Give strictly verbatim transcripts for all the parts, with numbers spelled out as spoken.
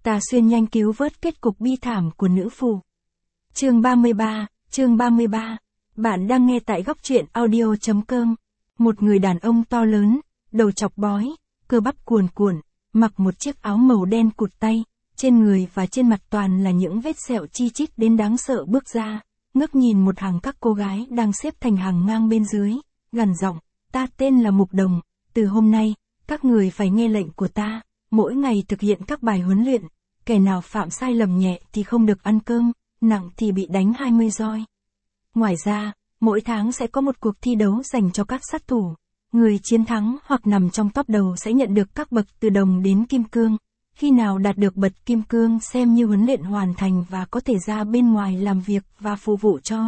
Tà Xuyên nhanh cứu vớt kết cục bi thảm của nữ phù. Chương ba mươi ba, chương ba mươi ba. Bạn đang nghe tại góc truyện audio chấm com. Một người đàn ông to lớn, đầu chọc bói, cơ bắp cuồn cuộn, mặc một chiếc áo màu đen cụt tay, trên người và trên mặt toàn là những vết sẹo chi chít đến đáng sợ bước ra, ngước nhìn một hàng các cô gái đang xếp thành hàng ngang bên dưới, gằn giọng, ta tên là Mục Đồng, từ hôm nay, các người phải nghe lệnh của ta, mỗi ngày thực hiện các bài huấn luyện, kẻ nào phạm sai lầm nhẹ thì không được ăn cơm, nặng thì bị đánh hai mươi roi. Ngoài ra, mỗi tháng sẽ có một cuộc thi đấu dành cho các sát thủ. Người chiến thắng hoặc nằm trong top đầu sẽ nhận được các bậc từ đồng đến kim cương. Khi nào đạt được bậc kim cương xem như huấn luyện hoàn thành và có thể ra bên ngoài làm việc và phục vụ cho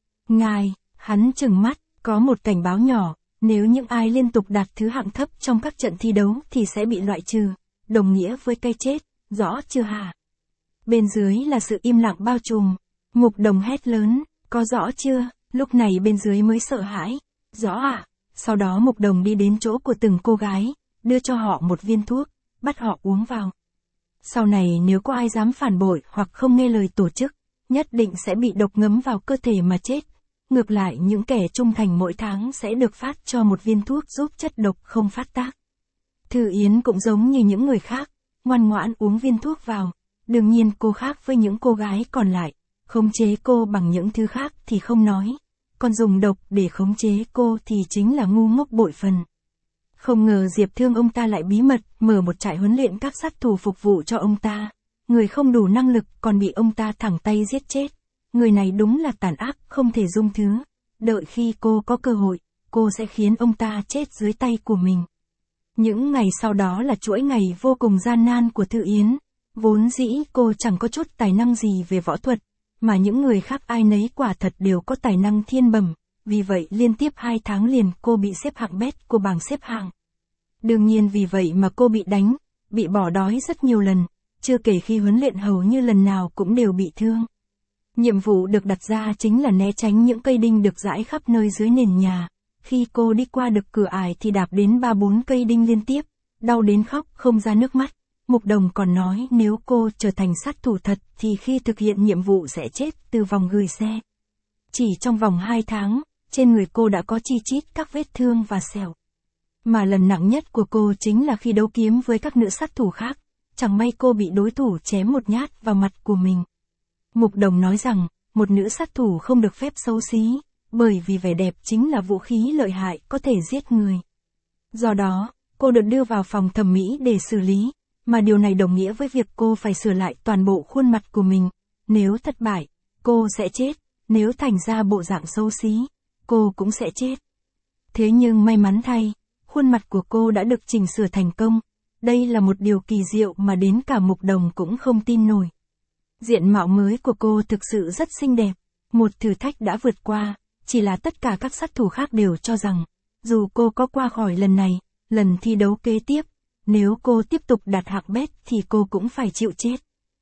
ngài. Hắn trừng mắt, có một cảnh báo nhỏ, nếu những ai liên tục đạt thứ hạng thấp trong các trận thi đấu thì sẽ bị loại trừ, đồng nghĩa với cái chết, rõ chưa hả? Bên dưới là sự im lặng bao trùm. Mục Đồng hét lớn, có rõ chưa? Lúc này bên dưới mới sợ hãi. Rõ ạ. À? Sau đó Mục Đồng đi đến chỗ của từng cô gái, đưa cho họ một viên thuốc, bắt họ uống vào. Sau này nếu có ai dám phản bội hoặc không nghe lời tổ chức, nhất định sẽ bị độc ngấm vào cơ thể mà chết. Ngược lại những kẻ trung thành mỗi tháng sẽ được phát cho một viên thuốc giúp chất độc không phát tác. Thư Yến cũng giống như những người khác, ngoan ngoãn uống viên thuốc vào. Đương nhiên cô khác với những cô gái còn lại, khống chế cô bằng những thứ khác thì không nói. Còn dùng độc để khống chế cô thì chính là ngu ngốc bội phần. Không ngờ Diệp Thương ông ta lại bí mật mở một trại huấn luyện các sát thủ phục vụ cho ông ta. Người không đủ năng lực còn bị ông ta thẳng tay giết chết. Người này đúng là tàn ác không thể dung thứ. Đợi khi cô có cơ hội, cô sẽ khiến ông ta chết dưới tay của mình. Những ngày sau đó là chuỗi ngày vô cùng gian nan của Thư Yến. Vốn dĩ cô chẳng có chút tài năng gì về võ thuật, mà những người khác ai nấy quả thật đều có tài năng thiên bẩm, vì vậy liên tiếp hai tháng liền cô bị xếp hạng bét của bảng xếp hạng. Đương nhiên vì vậy mà cô bị đánh, bị bỏ đói rất nhiều lần, chưa kể khi huấn luyện hầu như lần nào cũng đều bị thương. Nhiệm vụ được đặt ra chính là né tránh những cây đinh được rải khắp nơi dưới nền nhà. Khi cô đi qua được cửa ải thì đạp đến ba bốn cây đinh liên tiếp, đau đến khóc không ra nước mắt. Mục Đồng còn nói nếu cô trở thành sát thủ thật thì khi thực hiện nhiệm vụ sẽ chết từ vòng gửi xe. Chỉ trong vòng hai tháng, trên người cô đã có chi chít các vết thương và sẹo. Mà lần nặng nhất của cô chính là khi đấu kiếm với các nữ sát thủ khác, chẳng may cô bị đối thủ chém một nhát vào mặt của mình. Mục Đồng nói rằng, một nữ sát thủ không được phép xấu xí, bởi vì vẻ đẹp chính là vũ khí lợi hại có thể giết người. Do đó, cô được đưa vào phòng thẩm mỹ để xử lý. Mà điều này đồng nghĩa với việc cô phải sửa lại toàn bộ khuôn mặt của mình. Nếu thất bại, cô sẽ chết. Nếu thành ra bộ dạng xấu xí, cô cũng sẽ chết. Thế nhưng may mắn thay, khuôn mặt của cô đã được chỉnh sửa thành công. Đây là một điều kỳ diệu mà đến cả Mục Đồng cũng không tin nổi. Diện mạo mới của cô thực sự rất xinh đẹp. Một thử thách đã vượt qua, chỉ là tất cả các sát thủ khác đều cho rằng, dù cô có qua khỏi lần này, lần thi đấu kế tiếp, nếu cô tiếp tục đạt hạng bét thì cô cũng phải chịu chết.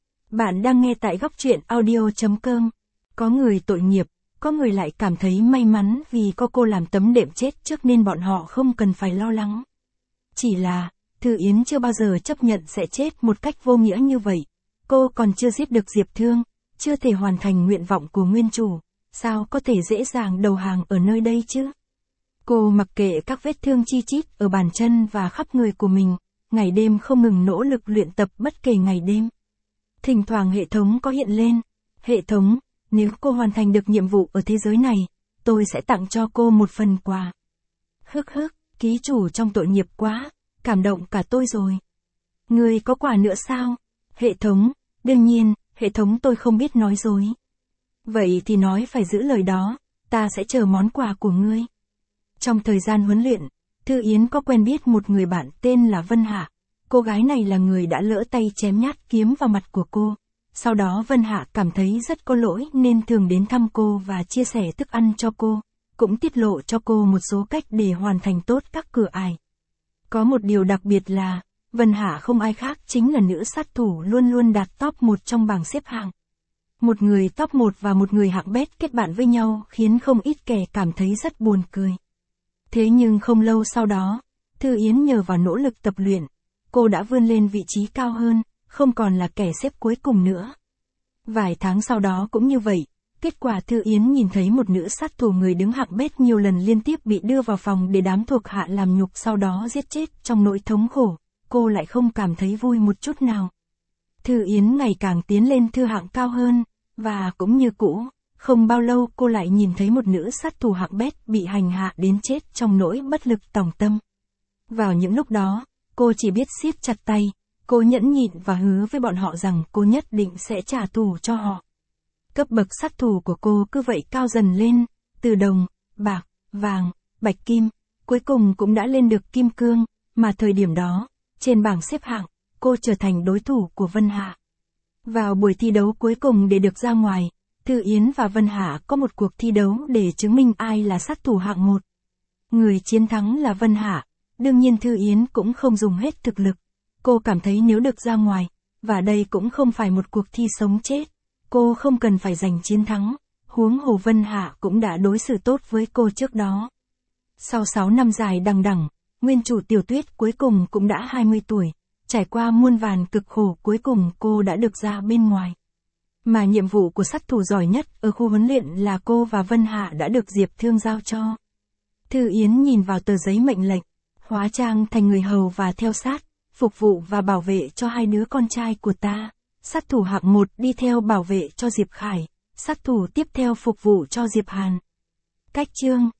Bạn đang nghe tại góc truyện audio chấm com. Có người tội nghiệp, có người lại cảm thấy may mắn vì có cô làm tấm đệm chết trước nên bọn họ không cần phải lo lắng. Chỉ là, Thư Yến chưa bao giờ chấp nhận sẽ chết một cách vô nghĩa như vậy. Cô còn chưa giết được Diệp Thương, chưa thể hoàn thành nguyện vọng của nguyên chủ, sao có thể dễ dàng đầu hàng ở nơi đây chứ? Cô mặc kệ các vết thương chi chít ở bàn chân và khắp người của mình. Ngày đêm không ngừng nỗ lực luyện tập bất kể ngày đêm. Thỉnh thoảng hệ thống có hiện lên. Hệ thống, nếu cô hoàn thành được nhiệm vụ ở thế giới này, tôi sẽ tặng cho cô một phần quà. Hức hức, ký chủ trong tội nghiệp quá, cảm động cả tôi rồi. Người có quà nữa sao? Hệ thống, đương nhiên, hệ thống tôi không biết nói dối. Vậy thì nói phải giữ lời đó, ta sẽ chờ món quà của ngươi. Trong thời gian huấn luyện, Thư Yến có quen biết một người bạn tên là Vân Hạ. Cô gái này là người đã lỡ tay chém nhát kiếm vào mặt của cô. Sau đó Vân Hạ cảm thấy rất có lỗi nên thường đến thăm cô và chia sẻ thức ăn cho cô. Cũng tiết lộ cho cô một số cách để hoàn thành tốt các cửa ải. Có một điều đặc biệt là, Vân Hạ không ai khác chính là nữ sát thủ luôn luôn đạt top một trong bảng xếp hạng. Một người top một và một người hạng bét kết bạn với nhau khiến không ít kẻ cảm thấy rất buồn cười. Thế nhưng không lâu sau đó, Thư Yến nhờ vào nỗ lực tập luyện, cô đã vươn lên vị trí cao hơn, không còn là kẻ xếp cuối cùng nữa. Vài tháng sau đó cũng như vậy, kết quả Thư Yến nhìn thấy một nữ sát thủ người đứng hạng bét nhiều lần liên tiếp bị đưa vào phòng để đám thuộc hạ làm nhục sau đó giết chết trong nỗi thống khổ, cô lại không cảm thấy vui một chút nào. Thư Yến ngày càng tiến lên thư hạng cao hơn, và cũng như cũ, không bao lâu cô lại nhìn thấy một nữ sát thủ hạng bét bị hành hạ đến chết trong nỗi bất lực tòng tâm. Vào những lúc đó, cô chỉ biết siết chặt tay, cô nhẫn nhịn và hứa với bọn họ rằng cô nhất định sẽ trả thù cho họ. Cấp bậc sát thủ của cô cứ vậy cao dần lên, từ đồng, bạc, vàng, bạch kim, cuối cùng cũng đã lên được kim cương, mà thời điểm đó, trên bảng xếp hạng, cô trở thành đối thủ của Vân Hạ. Vào buổi thi đấu cuối cùng để được ra ngoài, Thư Yến và Vân Hạ có một cuộc thi đấu để chứng minh ai là sát thủ hạng một. Người chiến thắng là Vân Hạ, đương nhiên Thư Yến cũng không dùng hết thực lực. Cô cảm thấy nếu được ra ngoài, và đây cũng không phải một cuộc thi sống chết, cô không cần phải giành chiến thắng, huống hồ Vân Hạ cũng đã đối xử tốt với cô trước đó. Sau sáu năm dài đằng đẵng, nguyên chủ Tiểu Tuyết cuối cùng cũng đã hai mươi tuổi, trải qua muôn vàn cực khổ cuối cùng cô đã được ra bên ngoài. Mà nhiệm vụ của sát thủ giỏi nhất ở khu huấn luyện là cô và Vân Hạ đã được Diệp Thương giao cho. Thư Yến nhìn vào tờ giấy mệnh lệnh, hóa trang thành người hầu và theo sát, phục vụ và bảo vệ cho hai đứa con trai của ta. Sát thủ hạng một đi theo bảo vệ cho Diệp Khải, sát thủ tiếp theo phục vụ cho Diệp Hàn. Cách chương